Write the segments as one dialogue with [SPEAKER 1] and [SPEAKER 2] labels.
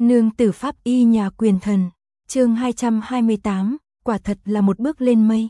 [SPEAKER 1] Nương tử pháp y nhà quyền thần, chương 228, quả thật là một bước lên mây.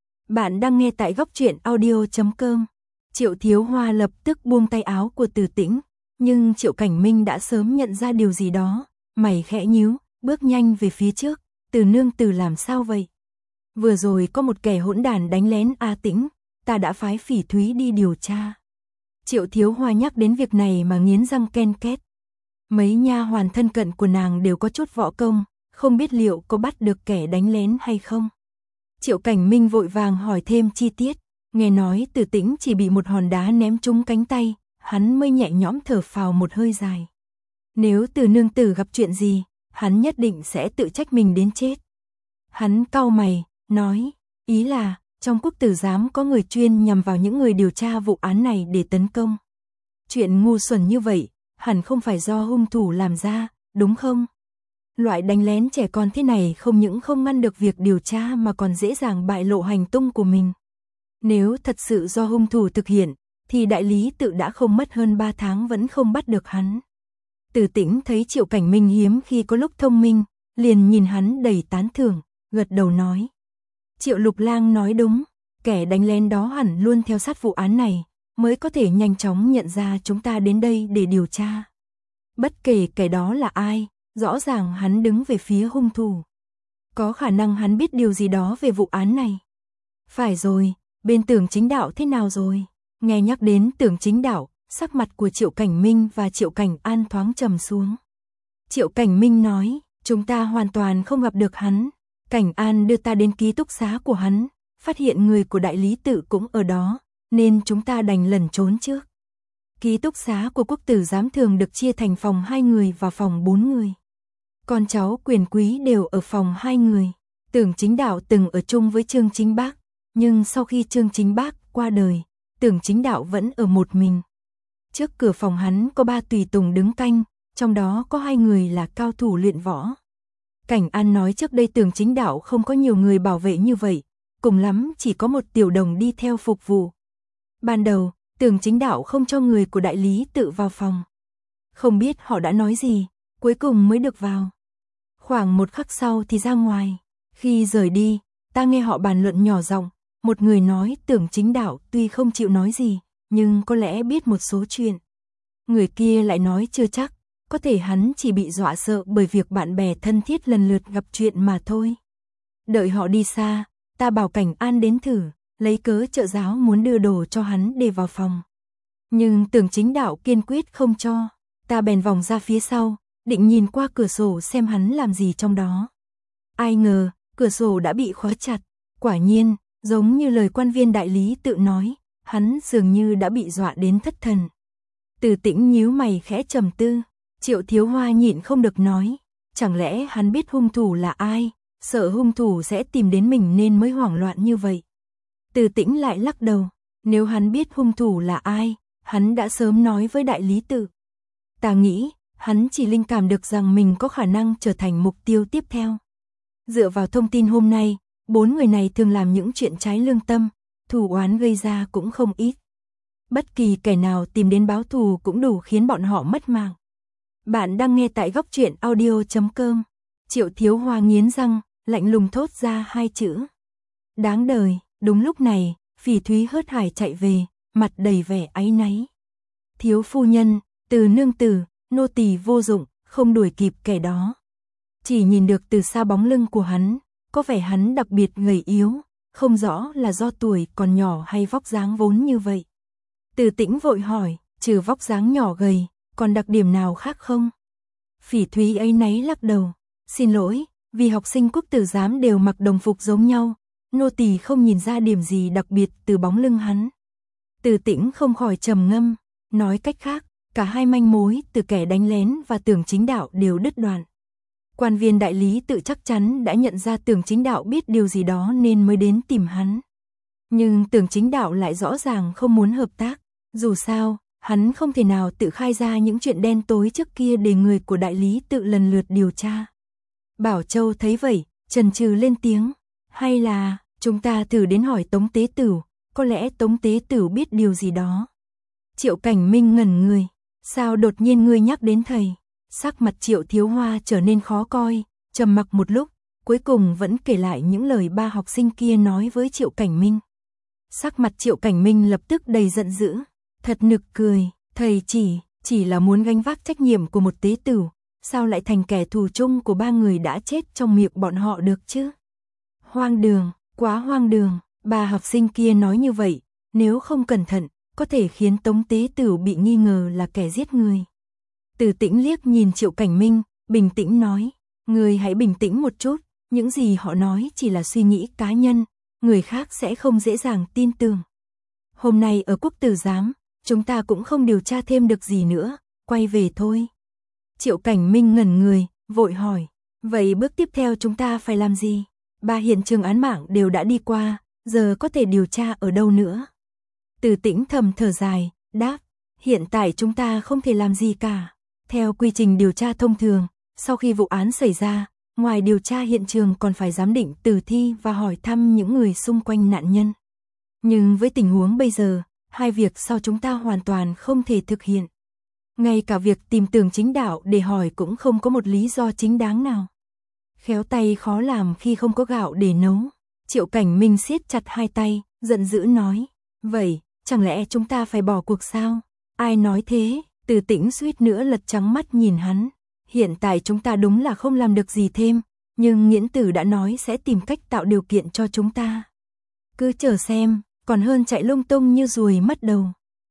[SPEAKER 1] Bạn đang nghe tại góc truyện audio.com. Triệu Thiếu Hoa lập tức buông tay áo của Từ Tĩnh, nhưng Triệu Cảnh Minh đã sớm nhận ra điều gì đó, mày khẽ nhíu, bước nhanh về phía trước. Từ nương tử làm sao vậy? Vừa rồi có một kẻ hỗn đản đánh lén A Tĩnh, ta đã phái Phỉ Thúy đi điều tra. Triệu Thiếu Hoa nhắc đến việc này mà nghiến răng ken két. Mấy nha hoàn thân cận của nàng đều có chút võ công, không biết liệu có bắt được kẻ đánh lén hay không. Triệu Cảnh Minh vội vàng hỏi thêm chi tiết, nghe nói Từ Tĩnh chỉ bị một hòn đá ném trúng cánh tay, hắn mới nhẹ nhõm thở phào một hơi dài. Nếu Từ nương tử gặp chuyện gì, hắn nhất định sẽ tự trách mình đến chết. Hắn cau mày, nói, ý là, trong Quốc tử giám có người chuyên nhằm vào những người điều tra vụ án này để tấn công. Chuyện ngu xuẩn như vậy, hẳn không phải do hung thủ làm ra, đúng không? Loại đánh lén trẻ con thế này không những không ngăn được việc điều tra mà còn dễ dàng bại lộ hành tung của mình. Nếu thật sự do hung thủ thực hiện, thì đại lý tự đã không mất hơn 3 tháng vẫn không bắt được hắn. Từ Tĩnh thấy Triệu Cảnh Minh hiếm khi có lúc thông minh, liền nhìn hắn đầy tán thưởng, gật đầu nói. Triệu Lục Lang nói đúng, kẻ đánh lén đó hẳn luôn theo sát vụ án này, mới có thể nhanh chóng nhận ra chúng ta đến đây để điều tra. Bất kể kẻ đó là ai, rõ ràng hắn đứng về phía hung thủ. Có khả năng hắn biết điều gì đó về vụ án này. Phải rồi, bên Tưởng Chính Đạo thế nào rồi? Nghe nhắc đến Tưởng Chính Đạo, sắc mặt của Triệu Cảnh Minh và Triệu Cảnh An thoáng trầm xuống. Triệu Cảnh Minh nói, chúng ta hoàn toàn không gặp được hắn. Cảnh An đưa ta đến ký túc xá của hắn, phát hiện người của đại lý tự cũng ở đó, nên chúng ta đành lẩn trốn trước. Ký túc xá của Quốc tử giám thường được chia thành phòng 2 người và phòng 4 người. Con cháu quyền quý đều ở phòng 2 người. Tưởng Chính Đạo từng ở chung với Trương Chính Bác, nhưng sau khi Trương Chính Bác qua đời, Tưởng Chính Đạo vẫn ở một mình. Trước cửa phòng hắn có 3 tùy tùng đứng canh, trong đó có 2 người là cao thủ luyện võ. Cảnh An nói trước đây Tưởng Chính Đạo không có nhiều người bảo vệ như vậy, cùng lắm chỉ có một tiểu đồng đi theo phục vụ. Ban đầu, Tưởng Chính Đạo không cho người của đại lý tự vào phòng. Không biết họ đã nói gì, cuối cùng mới được vào. Khoảng một khắc sau thì ra ngoài. Khi rời đi, ta nghe họ bàn luận nhỏ giọng. Một người nói Tưởng Chính Đạo tuy không chịu nói gì, nhưng có lẽ biết một số chuyện. Người kia lại nói chưa chắc, có thể hắn chỉ bị dọa sợ bởi việc bạn bè thân thiết lần lượt gặp chuyện mà thôi. Đợi họ đi xa, ta bảo Cảnh An đến thử, lấy cớ trợ giáo muốn đưa đồ cho hắn để vào phòng. Nhưng Tưởng Chính Đạo kiên quyết không cho, ta bèn vòng ra phía sau, định nhìn qua cửa sổ xem hắn làm gì trong đó. Ai ngờ, cửa sổ đã bị khóa chặt, quả nhiên, giống như lời quan viên đại lý tự nói, hắn dường như đã bị dọa đến thất thần. Từ Tĩnh nhíu mày khẽ trầm tư, Triệu Thiếu Hoa nhịn không được nói, chẳng lẽ hắn biết hung thủ là ai, sợ hung thủ sẽ tìm đến mình nên mới hoảng loạn như vậy. Từ Tĩnh lại lắc đầu, nếu hắn biết hung thủ là ai, hắn đã sớm nói với đại lý tự. Ta nghĩ, hắn chỉ linh cảm được rằng mình có khả năng trở thành mục tiêu tiếp theo. Dựa vào thông tin hôm nay, 4 người này thường làm những chuyện trái lương tâm, thù oán gây ra cũng không ít. Bất kỳ kẻ nào tìm đến báo thù cũng đủ khiến bọn họ mất mạng. Bạn đang nghe tại góc truyện audio.com. Triệu Thiếu Hoa nghiến răng, lạnh lùng thốt ra 2 chữ. Đáng đời. Đúng lúc này, Phỉ Thúy hớt hải chạy về, mặt đầy vẻ áy náy. Thiếu phu nhân, Từ nương tử, nô tỳ vô dụng, không đuổi kịp kẻ đó. Chỉ nhìn được từ xa bóng lưng của hắn, có vẻ hắn đặc biệt gầy yếu, không rõ là do tuổi còn nhỏ hay vóc dáng vốn như vậy. Từ Tĩnh vội hỏi, trừ vóc dáng nhỏ gầy, còn đặc điểm nào khác không? Phỉ Thúy áy náy lắc đầu, xin lỗi, vì học sinh Quốc tử giám đều mặc đồng phục giống nhau, nô tỳ không nhìn ra điểm gì đặc biệt từ bóng lưng hắn. Từ Tĩnh không khỏi trầm ngâm, nói cách khác, cả hai manh mối từ kẻ đánh lén và Tưởng Chính Đạo đều đứt đoạn. Quan viên đại lý tự chắc chắn đã nhận ra Tưởng Chính Đạo biết điều gì đó nên mới đến tìm hắn. Nhưng Tưởng Chính Đạo lại rõ ràng không muốn hợp tác, dù sao, hắn không thể nào tự khai ra những chuyện đen tối trước kia để người của đại lý tự lần lượt điều tra. Bảo Châu thấy vậy, chần chừ lên tiếng, hay là chúng ta thử đến hỏi Tống Tế Tửu, có lẽ Tống Tế Tửu biết điều gì đó. Triệu Cảnh Minh ngẩn người, sao đột nhiên ngươi nhắc đến thầy? Sắc mặt Triệu Thiếu Hoa trở nên khó coi, trầm mặc một lúc, cuối cùng vẫn kể lại những lời ba học sinh kia nói với Triệu Cảnh Minh. Sắc mặt Triệu Cảnh Minh lập tức đầy giận dữ, thật nực cười, thầy chỉ là muốn gánh vác trách nhiệm của một tế tử, sao lại thành kẻ thù chung của ba người đã chết trong miệng bọn họ được chứ? Hoang đường, quá hoang đường, ba học sinh kia nói như vậy, nếu không cẩn thận, có thể khiến Tống tế tử bị nghi ngờ là kẻ giết người. Từ Tĩnh liếc nhìn Triệu Cảnh Minh, bình tĩnh nói, người hãy bình tĩnh một chút, những gì họ nói chỉ là suy nghĩ cá nhân, người khác sẽ không dễ dàng tin tưởng. Hôm nay ở Quốc Tử Giám, chúng ta cũng không điều tra thêm được gì nữa, quay về thôi. Triệu Cảnh Minh ngẩn người, vội hỏi, vậy bước tiếp theo chúng ta phải làm gì? Ba hiện trường án mạng đều đã đi qua, giờ có thể điều tra ở đâu nữa? Từ Tĩnh thầm thở dài, đáp, hiện tại chúng ta không thể làm gì cả. Theo quy trình điều tra thông thường, sau khi vụ án xảy ra, ngoài điều tra hiện trường còn phải giám định tử thi và hỏi thăm những người xung quanh nạn nhân. Nhưng với tình huống bây giờ, hai việc sau chúng ta hoàn toàn không thể thực hiện. Ngay cả việc tìm tường chính đạo để hỏi cũng không có một lý do chính đáng nào. Khéo tay khó làm khi không có gạo để nấu. Triệu Cảnh Minh siết chặt hai tay, giận dữ nói, vậy, chẳng lẽ chúng ta phải bỏ cuộc sao? Ai nói thế? Từ Tĩnh suýt nữa lật trắng mắt nhìn hắn. Hiện tại chúng ta đúng là không làm được gì thêm, nhưng Nghiễn Tử đã nói sẽ tìm cách tạo điều kiện cho chúng ta. Cứ chờ xem, còn hơn chạy lung tung như ruồi mất đầu.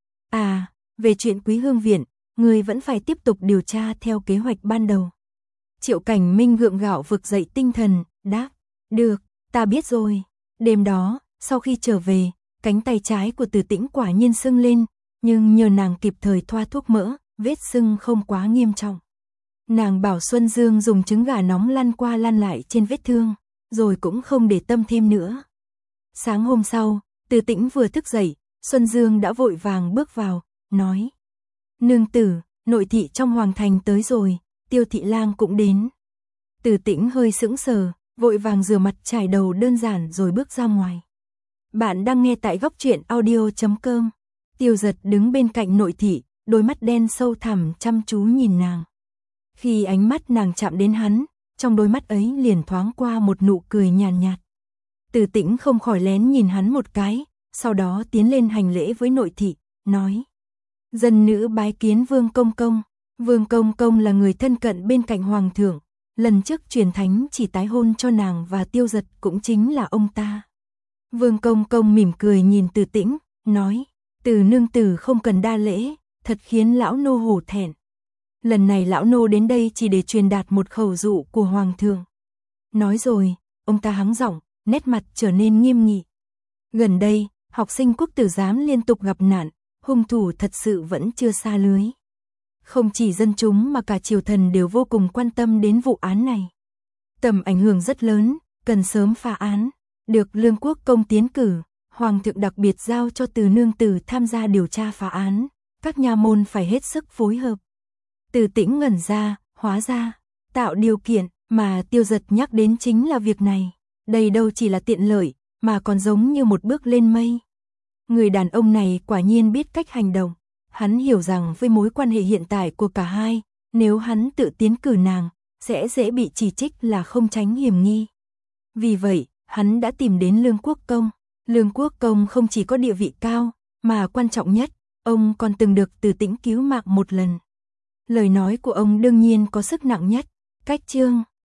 [SPEAKER 1] À, về chuyện Quý Hương Viện, người vẫn phải tiếp tục điều tra theo kế hoạch ban đầu. Triệu Cảnh Minh gượng gạo vực dậy tinh thần, đáp, được, ta biết rồi. Đêm đó, sau khi trở về, cánh tay trái của Từ Tĩnh quả nhiên sưng lên, nhưng nhờ nàng kịp thời thoa thuốc mỡ, vết sưng không quá nghiêm trọng. Nàng bảo Xuân Dương dùng trứng gà nóng lăn qua lăn lại trên vết thương, rồi cũng không để tâm thêm nữa. Sáng hôm sau, Từ Tĩnh vừa thức dậy, Xuân Dương đã vội vàng bước vào, nói, nương tử, nội thị trong hoàng thành tới rồi, Tiêu thị lang cũng đến. Từ Tĩnh hơi sững sờ, vội vàng rửa mặt chải đầu đơn giản rồi bước ra ngoài. Bạn đang nghe tại góc truyện audio.com. Tiêu Giật đứng bên cạnh nội thị, đôi mắt đen sâu thẳm chăm chú nhìn nàng. Khi ánh mắt nàng chạm đến hắn, trong đôi mắt ấy liền thoáng qua một nụ cười nhàn nhạt. Từ Tĩnh không khỏi lén nhìn hắn một cái, sau đó tiến lên hành lễ với nội thị, nói, dân nữ bái kiến Vương Công Công. Vương Công Công là người thân cận bên cạnh hoàng thượng, lần trước truyền thánh chỉ tái hôn cho nàng và Tiêu Giật cũng chính là ông ta. Vương Công Công mỉm cười nhìn Từ Tĩnh, nói, Từ nương tử không cần đa lễ, thật khiến lão nô hổ thẹn. Lần này lão nô đến đây chỉ để truyền đạt một khẩu dụ của hoàng thượng. Nói rồi, ông ta hắng giọng, nét mặt trở nên nghiêm nghị. Gần đây, học sinh Quốc Tử Giám liên tục gặp nạn, hung thủ thật sự vẫn chưa xa lưới. Không chỉ dân chúng mà cả triều thần đều vô cùng quan tâm đến vụ án này. Tầm ảnh hưởng rất lớn, cần sớm phá án. Được Lương Quốc Công tiến cử, hoàng thượng đặc biệt giao cho Từ nương tử tham gia điều tra phá án, các nha môn phải hết sức phối hợp. Từ Tĩnh ngẩn ra, hóa ra, tạo điều kiện mà Tiêu Giật nhắc đến chính là việc này. Đây đâu chỉ là tiện lợi, mà còn giống như một bước lên mây. Người đàn ông này quả nhiên biết cách hành động. Hắn hiểu rằng với mối quan hệ hiện tại của cả hai, nếu hắn tự tiến cử nàng, sẽ dễ bị chỉ trích là không tránh hiểm nghi. Vì vậy, hắn đã tìm đến Lương Quốc Công. Lương Quốc Công không chỉ có địa vị cao, mà quan trọng nhất, ông còn từng được Từ Tĩnh cứu mạng một lần. Lời nói của ông đương nhiên có sức nặng nhất. Cách chương